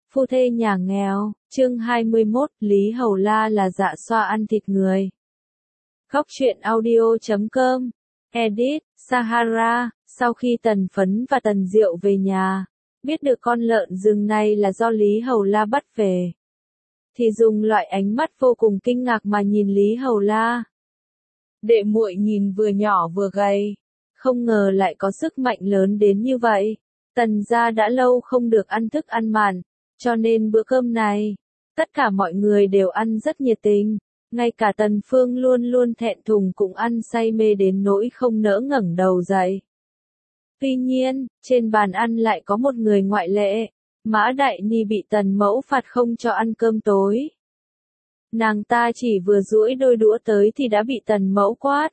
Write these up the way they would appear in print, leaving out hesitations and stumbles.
Phu thê nhà nghèo, chương 21, Lý Hầu La là dạ xoa ăn thịt người. Góc truyện audio.com, edit, Sahara. Sau khi Tần Phấn và Tần Diệu về nhà, biết được con lợn rừng này là do Lý Hầu La bắt về, thì dùng loại ánh mắt vô cùng kinh ngạc mà nhìn Lý Hầu La. Đệ muội nhìn vừa nhỏ vừa gầy, không ngờ lại có sức mạnh lớn đến như vậy. Tần gia đã lâu không được ăn thức ăn mặn, cho nên bữa cơm này, tất cả mọi người đều ăn rất nhiệt tình, ngay cả Tần Phương luôn luôn thẹn thùng cũng ăn say mê đến nỗi không nỡ ngẩng đầu dậy. Tuy nhiên, trên bàn ăn lại có một người ngoại lệ, Mã Đại Ni bị Tần Mẫu phạt không cho ăn cơm tối. Nàng ta chỉ vừa duỗi đôi đũa tới thì đã bị Tần Mẫu quát.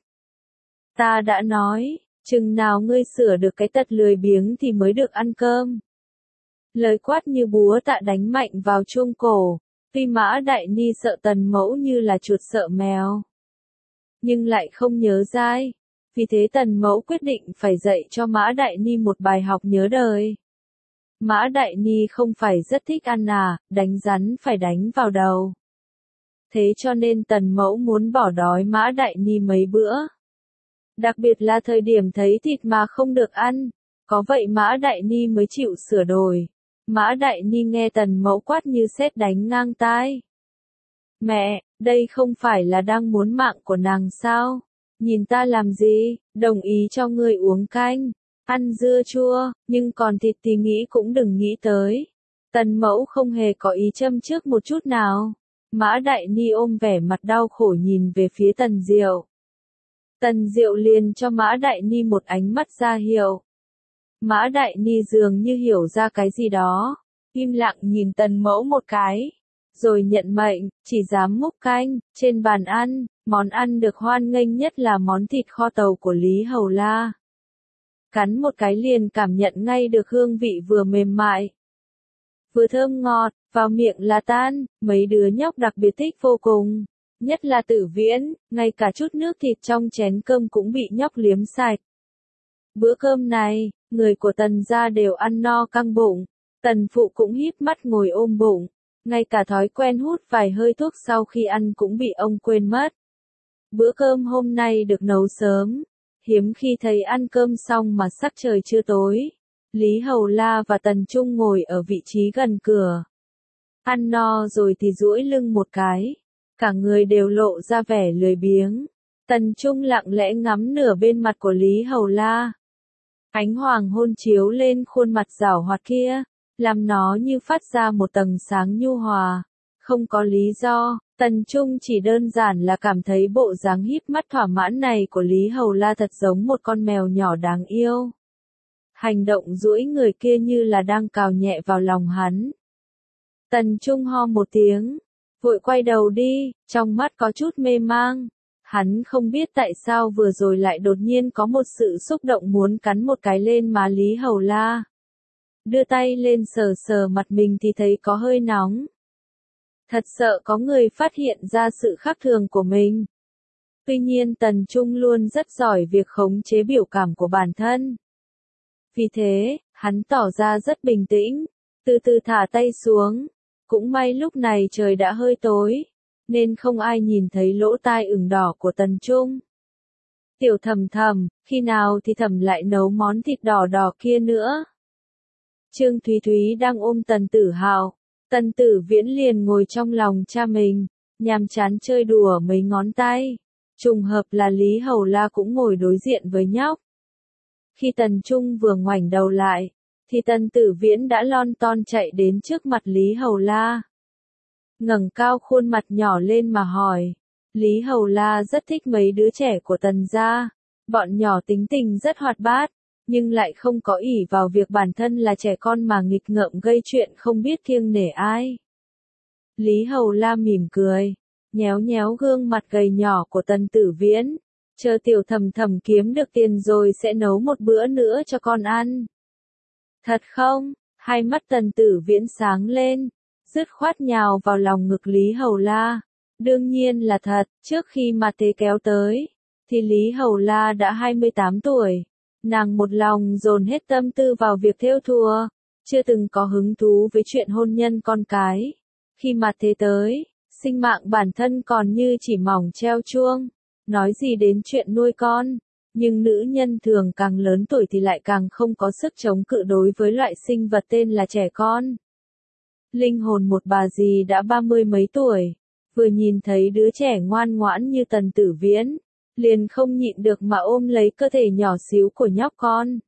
Ta đã nói, chừng nào ngươi sửa được cái tật lười biếng thì mới được ăn cơm. Lời quát như búa tạ đánh mạnh vào chuông cổ, tuy Mã Đại Ni sợ Tần Mẫu như là chuột sợ mèo, nhưng lại không nhớ dai. Vì thế Tần Mẫu quyết định phải dạy cho Mã Đại Ni một bài học nhớ đời. Mã Đại Ni không phải rất thích ăn đánh rắn phải đánh vào đầu. Thế cho nên Tần Mẫu muốn bỏ đói Mã Đại Ni mấy bữa. Đặc biệt là thời điểm thấy thịt mà không được ăn, có vậy Mã Đại Ni mới chịu sửa đổi. Mã Đại Ni nghe Tần Mẫu quát như sét đánh ngang tai. Mẹ, đây không phải là đang muốn mạng của nàng sao? Nhìn ta làm gì, đồng ý cho ngươi uống canh, ăn dưa chua, nhưng còn thịt thì nghĩ cũng đừng nghĩ tới. Tần Mẫu không hề có ý châm chước một chút nào. Mã Đại Ni ôm vẻ mặt đau khổ nhìn về phía Tần Diệu. Tần Diệu liền cho Mã Đại Ni một ánh mắt ra hiệu. Mã Đại Ni dường như hiểu ra cái gì đó, im lặng nhìn Tần Mẫu một cái, rồi nhận mệnh, chỉ dám múc canh. Trên bàn ăn, món ăn được hoan nghênh nhất là món thịt kho tàu của Lý Hầu La. Cắn một cái liền cảm nhận ngay được hương vị vừa mềm mại, vừa thơm ngọt, vào miệng là tan. Mấy đứa nhóc đặc biệt thích vô cùng, nhất là Tử Viễn, ngay cả chút nước thịt trong chén cơm cũng bị nhóc liếm sạch. Bữa cơm này, người của Tần gia đều ăn no căng bụng, Tần phụ cũng híp mắt ngồi ôm bụng, ngay cả thói quen hút vài hơi thuốc sau khi ăn cũng bị ông quên mất. Bữa cơm hôm nay được nấu sớm, hiếm khi thấy ăn cơm xong mà sắc trời chưa tối. Lý Hầu La và Tần Trung ngồi ở vị trí gần cửa. Ăn no rồi thì duỗi lưng một cái, cả người đều lộ ra vẻ lười biếng. Tần Trung lặng lẽ ngắm nửa bên mặt của Lý Hầu La. Ánh hoàng hôn chiếu lên khuôn mặt giảo hoạt kia, làm nó như phát ra một tầng sáng nhu hòa. Không có lý do, Tần Trung chỉ đơn giản là cảm thấy bộ dáng híp mắt thỏa mãn này của Lý Hầu La thật giống một con mèo nhỏ đáng yêu. Hành động duỗi người kia như là đang cào nhẹ vào lòng hắn. Tần Trung ho một tiếng, vội quay đầu đi, trong mắt có chút mê mang. Hắn không biết tại sao vừa rồi lại đột nhiên có một sự xúc động muốn cắn một cái lên má Lý Hầu La. Đưa tay lên sờ sờ mặt mình thì thấy có hơi nóng. Thật sợ có người phát hiện ra sự khác thường của mình. Tuy nhiên Tần Trung luôn rất giỏi việc khống chế biểu cảm của bản thân. Vì thế, hắn tỏ ra rất bình tĩnh, từ từ thả tay xuống. Cũng may lúc này trời đã hơi tối, nên không ai nhìn thấy lỗ tai ửng đỏ của Tần Trung. Tiểu Thầm Thầm, khi nào thì Thầm lại nấu món thịt đỏ đỏ kia nữa? Trương Thúy Thúy đang ôm Tần Tử Hào, Tần Tử Viễn liền ngồi trong lòng cha mình, nhàm chán chơi đùa mấy ngón tay. Trùng hợp là Lý Hầu La cũng ngồi đối diện với nhóc. Khi Tần Trung vừa ngoảnh đầu lại, thì Tần Tử Viễn đã lon ton chạy đến trước mặt Lý Hầu La. Ngẩng cao khuôn mặt nhỏ lên mà hỏi. Lý Hầu La rất thích mấy đứa trẻ của Tần gia. Bọn nhỏ tính tình rất hoạt bát, nhưng lại không có ỷ vào việc bản thân là trẻ con mà nghịch ngợm gây chuyện không biết kiêng nể ai. Lý Hầu La mỉm cười, nhéo nhéo gương mặt gầy nhỏ của Tần Tử Viễn. Chờ Tiểu Thầm Thầm kiếm được tiền rồi sẽ nấu một bữa nữa cho con ăn. Thật không? Hai mắt Tần Tử Viễn sáng lên, dứt khoát nhào vào lòng ngực Lý Hầu La. Đương nhiên là thật, trước khi mà Tế kéo tới, thì Lý Hầu La đã 28 tuổi. Nàng một lòng dồn hết tâm tư vào việc thêu thùa, chưa từng có hứng thú với chuyện hôn nhân con cái. Khi mà thế tới, sinh mạng bản thân còn như chỉ mỏng treo chuông, nói gì đến chuyện nuôi con. Nhưng nữ nhân thường càng lớn tuổi thì lại càng không có sức chống cự đối với loại sinh vật tên là trẻ con. Linh hồn một bà dì đã 30 mấy tuổi, vừa nhìn thấy đứa trẻ ngoan ngoãn như Tần Tử Viễn, liền không nhịn được mà ôm lấy cơ thể nhỏ xíu của nhóc con.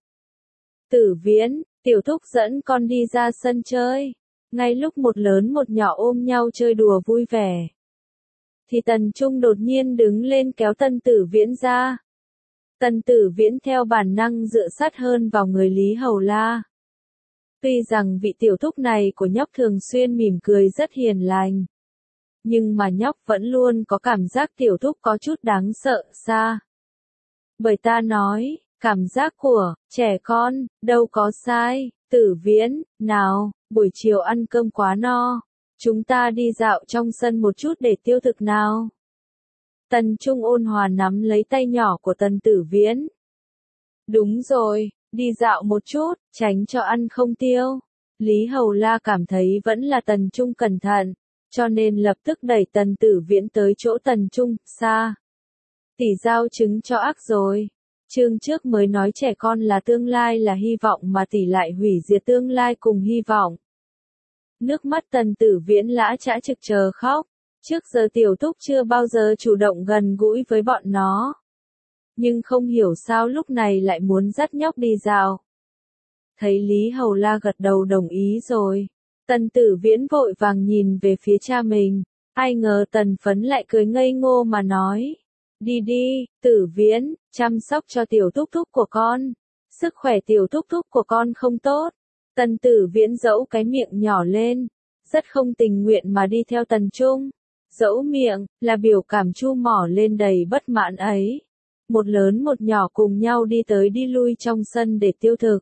Tử Viễn, tiểu thúc dẫn con đi ra sân chơi. Ngay lúc một lớn một nhỏ ôm nhau chơi đùa vui vẻ, thì Tần Trung đột nhiên đứng lên kéo Tần Tử Viễn ra. Tần Tử Viễn theo bản năng dựa sát hơn vào người Lý Hầu La. Tuy rằng vị tiểu thúc này của nhóc thường xuyên mỉm cười rất hiền lành, nhưng mà nhóc vẫn luôn có cảm giác tiểu thúc có chút đáng sợ xa. Bởi ta nói, cảm giác của trẻ con đâu có sai. Tử Viễn, nào, buổi chiều ăn cơm quá no, chúng ta đi dạo trong sân một chút để tiêu thực nào. Tần Trung ôn hòa nắm lấy tay nhỏ của Tần Tử Viễn. Đúng rồi, đi dạo một chút, tránh cho ăn không tiêu. Lý Hầu La cảm thấy vẫn là Tần Trung cẩn thận, cho nên lập tức đẩy Tần Tử Viễn tới chỗ Tần Trung, xa. Tỷ giao trứng cho ác rồi. Chương trước mới nói trẻ con là tương lai là hy vọng mà tỷ lại hủy diệt tương lai cùng hy vọng. Nước mắt Tần Tử Viễn lã chã trực chờ khóc. Trước giờ tiểu thúc chưa bao giờ chủ động gần gũi với bọn nó. Nhưng không hiểu sao lúc này lại muốn dắt nhóc đi dạo. Thấy Lý Hầu La gật đầu đồng ý rồi. Tần Tử Viễn vội vàng nhìn về phía cha mình. Ai ngờ Tần Phấn lại cười ngây ngô mà nói. Đi đi, Tử Viễn, chăm sóc cho tiểu thúc thúc của con. Sức khỏe tiểu thúc thúc của con không tốt. Tần Tử Viễn dẫu cái miệng nhỏ lên. Rất không tình nguyện mà đi theo Tần Trung. Dẫu miệng, là biểu cảm chu mỏ lên đầy bất mãn ấy. Một lớn một nhỏ cùng nhau đi tới đi lui trong sân để tiêu thực.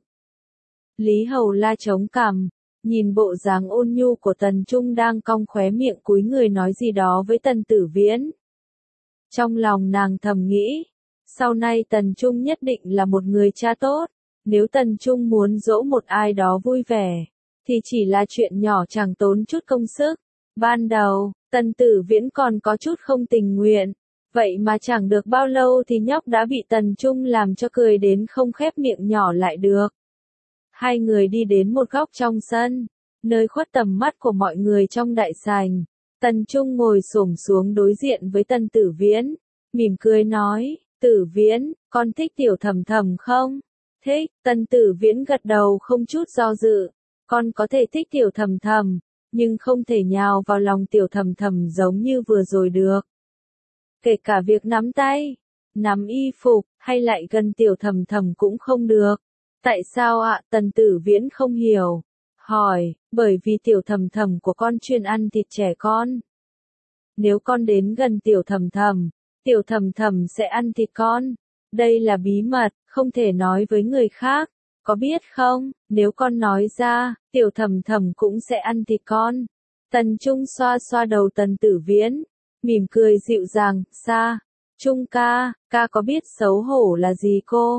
Lý Hầu La chống cằm, nhìn bộ dáng ôn nhu của Tần Trung đang cong khóe miệng cúi người nói gì đó với Tần Tử Viễn. Trong lòng nàng thầm nghĩ, sau này Tần Trung nhất định là một người cha tốt. Nếu Tần Trung muốn dỗ một ai đó vui vẻ, thì chỉ là chuyện nhỏ chẳng tốn chút công sức. Ban đầu, Tần Tử Viễn còn có chút không tình nguyện, vậy mà chẳng được bao lâu thì nhóc đã bị Tần Trung làm cho cười đến không khép miệng nhỏ lại được. Hai người đi đến một góc trong sân, nơi khuất tầm mắt của mọi người trong đại sảnh. Tần Trung ngồi xổm xuống đối diện với Tần Tử Viễn, mỉm cười nói, Tử Viễn, con thích Tiểu Thầm Thầm không? Thích. Tần Tử Viễn gật đầu không chút do dự, con có thể thích Tiểu Thầm Thầm, nhưng không thể nhào vào lòng Tiểu Thầm Thầm giống như vừa rồi được. Kể cả việc nắm tay, nắm y phục, hay lại gần Tiểu Thầm Thầm cũng không được. Tại sao ạ? Tần Tử Viễn không hiểu. Hỏi, bởi vì Tiểu Thầm Thầm của con chuyên ăn thịt trẻ con. Nếu con đến gần Tiểu Thầm Thầm sẽ ăn thịt con. Đây là bí mật, không thể nói với người khác. Có biết không, nếu con nói ra, Tiểu Thầm Thầm cũng sẽ ăn thịt con. Tần Trung xoa xoa đầu Tần Tử Viễn, mỉm cười dịu dàng, xa. Trung ca, ca có biết xấu hổ là gì cô?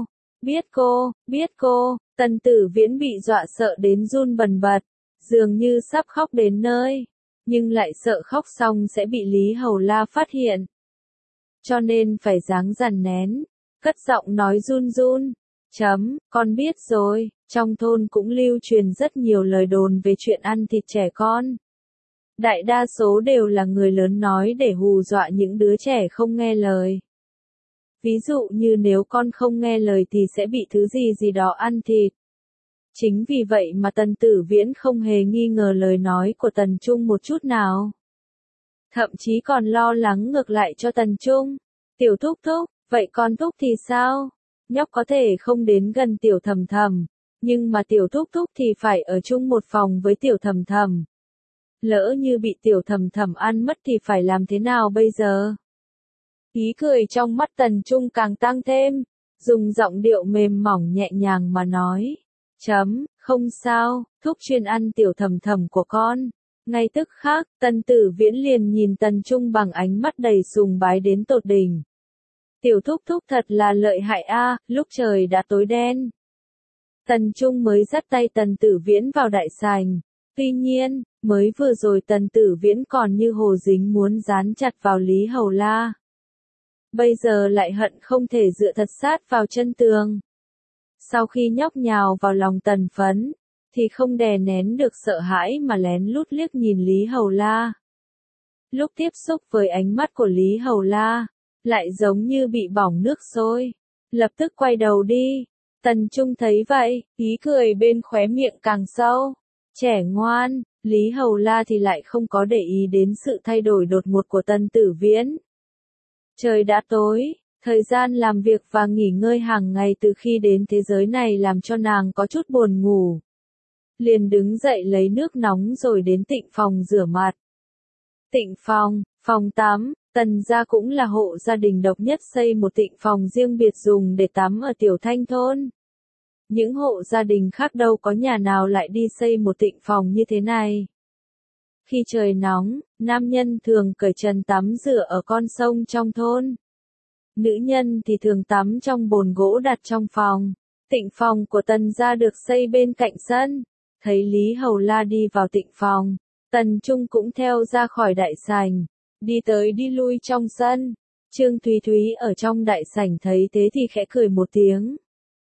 Biết cô. Tần Tử Viễn bị dọa sợ đến run bần bật, dường như sắp khóc đến nơi, nhưng lại sợ khóc xong sẽ bị Lý Hầu La phát hiện. Cho nên phải dáng dằn nén, cất giọng nói run run. Con biết rồi, trong thôn cũng lưu truyền rất nhiều lời đồn về chuyện ăn thịt trẻ con. Đại đa số đều là người lớn nói để hù dọa những đứa trẻ không nghe lời. Ví dụ như nếu con không nghe lời thì sẽ bị thứ gì gì đó ăn thịt. Chính vì vậy mà Tần Tử Viễn không hề nghi ngờ lời nói của Tần Trung một chút nào. Thậm chí còn lo lắng ngược lại cho Tần Trung. Tiểu thúc thúc, vậy con thúc thì sao? Nhóc có thể không đến gần Tiểu Thầm Thầm, nhưng mà Tiểu thúc thúc thì phải ở chung một phòng với Tiểu Thầm Thầm. Lỡ như bị Tiểu Thầm Thầm ăn mất thì phải làm thế nào bây giờ? Ý cười trong mắt Tần Trung càng tăng thêm, dùng giọng điệu mềm mỏng nhẹ nhàng mà nói. Không sao, thúc chuyên ăn Tiểu Thầm Thầm của con. Ngay tức khắc, Tần Tử Viễn liền nhìn Tần Trung bằng ánh mắt đầy sùng bái đến tột đỉnh. Tiểu thúc thúc thật là lợi hại a, lúc trời đã tối đen. Tần Trung mới dắt tay Tần Tử Viễn vào đại sảnh. Tuy nhiên, mới vừa rồi Tần Tử Viễn còn như hồ dính muốn dán chặt vào Lý Hầu La. Bây giờ lại hận không thể dựa thật sát vào chân tường. Sau khi nhóc nhào vào lòng Tần Phấn, thì không đè nén được sợ hãi mà lén lút liếc nhìn Lý Hầu La. Lúc tiếp xúc với ánh mắt của Lý Hầu La, lại giống như bị bỏng nước sôi. Lập tức quay đầu đi. Tần Trung thấy vậy, ý cười bên khóe miệng càng sâu. Trẻ ngoan, Lý Hầu La thì lại không có để ý đến sự thay đổi đột ngột của Tần Tử Viễn. Trời đã tối, thời gian làm việc và nghỉ ngơi hàng ngày từ khi đến thế giới này làm cho nàng có chút buồn ngủ. Liền đứng dậy lấy nước nóng rồi đến tịnh phòng rửa mặt. Tịnh phòng, phòng tắm, Tần gia cũng là hộ gia đình độc nhất xây một tịnh phòng riêng biệt dùng để tắm ở Tiểu Thanh thôn. Những hộ gia đình khác đâu có nhà nào lại đi xây một tịnh phòng như thế này. Khi trời nóng, nam nhân thường cởi trần tắm rửa ở con sông trong thôn. Nữ nhân thì thường tắm trong bồn gỗ đặt trong phòng. Tịnh phòng của Tần gia được xây bên cạnh sân. Thấy Lý Hầu La đi vào tịnh phòng, Tần Trung cũng theo ra khỏi đại sảnh, đi tới đi lui trong sân. Trương Thúy Thúy ở trong đại sảnh thấy thế thì khẽ cười một tiếng.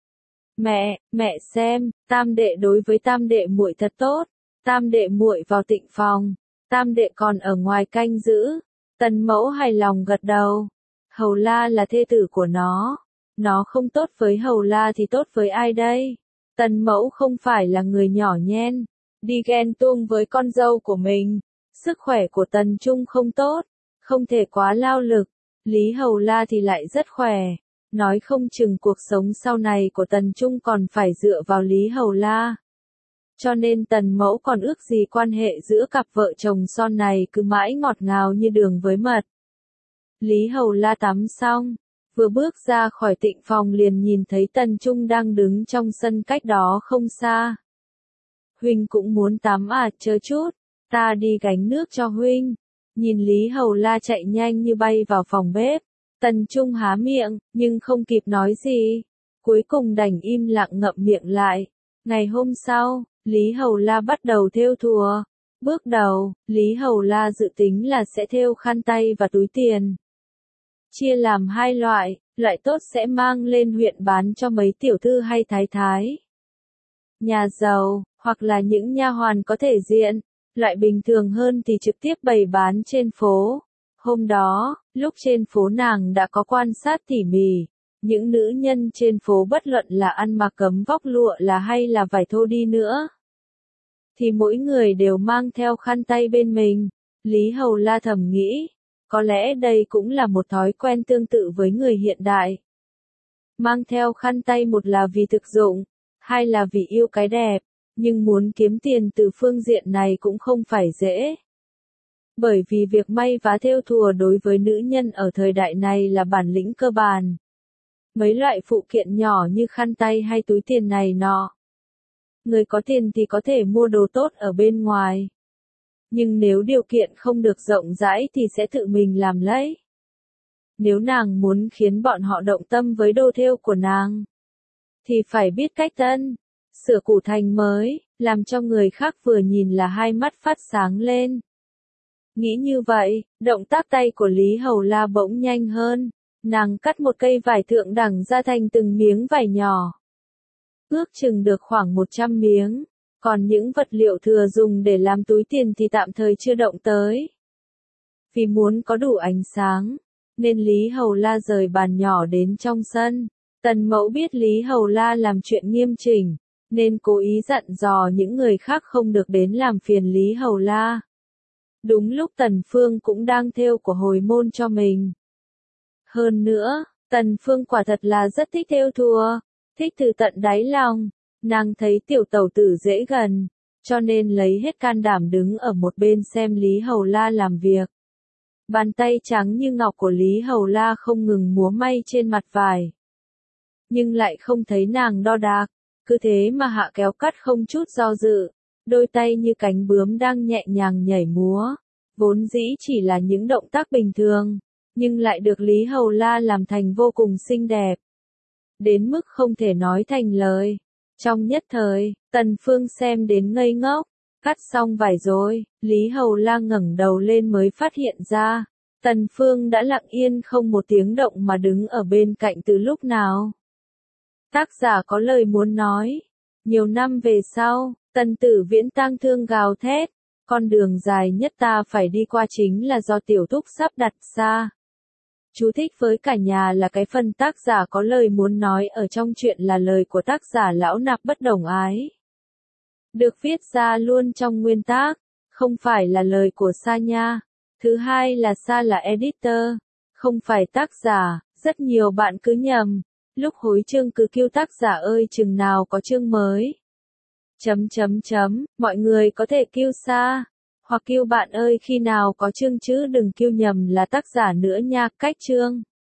Mẹ xem, tam đệ đối với tam đệ muội thật tốt. Tam đệ muội vào tịnh phòng, tam đệ còn ở ngoài canh giữ. Tần mẫu hài lòng gật đầu. Hầu La là thê tử của nó không tốt với Hầu La thì tốt với ai đây? Tần mẫu không phải là người nhỏ nhen, đi ghen tuông với con dâu của mình. Sức khỏe của Tần Trung không tốt, không thể quá lao lực. Lý Hầu La thì lại rất khỏe. Nói không chừng cuộc sống sau này của Tần Trung còn phải dựa vào Lý Hầu La. Cho nên Tần mẫu còn ước gì quan hệ giữa cặp vợ chồng son này cứ mãi ngọt ngào như đường với mật. Lý Hầu La tắm xong, vừa bước ra khỏi tịnh phòng liền nhìn thấy Tần Trung đang đứng trong sân cách đó không xa. Huynh cũng muốn tắm à, chờ chút, ta đi gánh nước cho huynh. Nhìn Lý Hầu La chạy nhanh như bay vào phòng bếp, Tần Trung há miệng, nhưng không kịp nói gì. Cuối cùng đành im lặng ngậm miệng lại. Ngày hôm sau, Lý Hầu La bắt đầu thêu thùa. Bước đầu, Lý Hầu La dự tính là sẽ thêu khăn tay và túi tiền. Chia làm hai loại, loại tốt sẽ mang lên huyện bán cho mấy tiểu thư hay thái thái, nhà giàu, hoặc là những nha hoàn có thể diện. Loại bình thường hơn thì trực tiếp bày bán trên phố. Hôm đó, lúc trên phố nàng đã có quan sát tỉ mỉ. Những nữ nhân trên phố bất luận là ăn mặc cấm vóc lụa là hay là vải thô đi nữa, thì mỗi người đều mang theo khăn tay bên mình. Lý Hầu La thầm nghĩ, có lẽ đây cũng là một thói quen tương tự với người hiện đại. Mang theo khăn tay một là vì thực dụng, hai là vì yêu cái đẹp, nhưng muốn kiếm tiền từ phương diện này cũng không phải dễ. Bởi vì việc may vá thêu thùa đối với nữ nhân ở thời đại này là bản lĩnh cơ bản. Mấy loại phụ kiện nhỏ như khăn tay hay túi tiền này nọ. Người có tiền thì có thể mua đồ tốt ở bên ngoài. Nhưng nếu điều kiện không được rộng rãi thì sẽ tự mình làm lấy. Nếu nàng muốn khiến bọn họ động tâm với đồ thêu của nàng, thì phải biết cách sửa cũ thành mới, làm cho người khác vừa nhìn là hai mắt phát sáng lên. Nghĩ như vậy, động tác tay của Lý Hầu La bỗng nhanh hơn. Nàng cắt một cây vải thượng đẳng ra thành từng miếng vải nhỏ. Ước chừng được khoảng 100 miếng. Còn những vật liệu thừa dùng để làm túi tiền thì tạm thời chưa động tới. Vì muốn có đủ ánh sáng, nên Lý Hầu La rời bàn nhỏ đến trong sân. Tần mẫu biết Lý Hầu La làm chuyện nghiêm chỉnh, nên cố ý dặn dò những người khác không được đến làm phiền Lý Hầu La. Đúng lúc Tần Phương cũng đang thêu của hồi môn cho mình. Hơn nữa, Tần Phương quả thật là rất thích thêu thùa, thích từ tận đáy lòng. Nàng thấy tiểu tẩu tử dễ gần, cho nên lấy hết can đảm đứng ở một bên xem Lý Hầu La làm việc. Bàn tay trắng như ngọc của Lý Hầu La không ngừng múa may trên mặt vải. Nhưng lại không thấy nàng đo đạc, cứ thế mà hạ kéo cắt không chút do dự. Đôi tay như cánh bướm đang nhẹ nhàng nhảy múa. Vốn dĩ chỉ là những động tác bình thường, nhưng lại được Lý Hầu La làm thành vô cùng xinh đẹp. Đến mức không thể nói thành lời. Trong nhất thời, Tần Phương xem đến ngây ngốc, cắt xong vải rồi, Lý Hầu La ngẩng đầu lên mới phát hiện ra, Tần Phương đã lặng yên không một tiếng động mà đứng ở bên cạnh từ lúc nào. Tác giả có lời muốn nói. Nhiều năm về sau, Tần Tử Viễn tang thương gào thét, con đường dài nhất ta phải đi qua chính là do tiểu thúc sắp đặt ra. Chú thích với cả nhà là cái phần tác giả có lời muốn nói ở trong chuyện là lời của tác giả Lão Nạp Bất Đồng Ái. Được viết ra luôn trong nguyên tác, không phải là lời của Sa nha. Thứ hai là Sa là editor, không phải tác giả, rất nhiều bạn cứ nhầm, lúc hối chương cứ kêu tác giả ơi chừng nào có chương mới. Mọi người có thể kêu Sa, hoặc kêu bạn ơi khi nào có chương chứ đừng kêu nhầm là tác giả nữa nha, cách chương.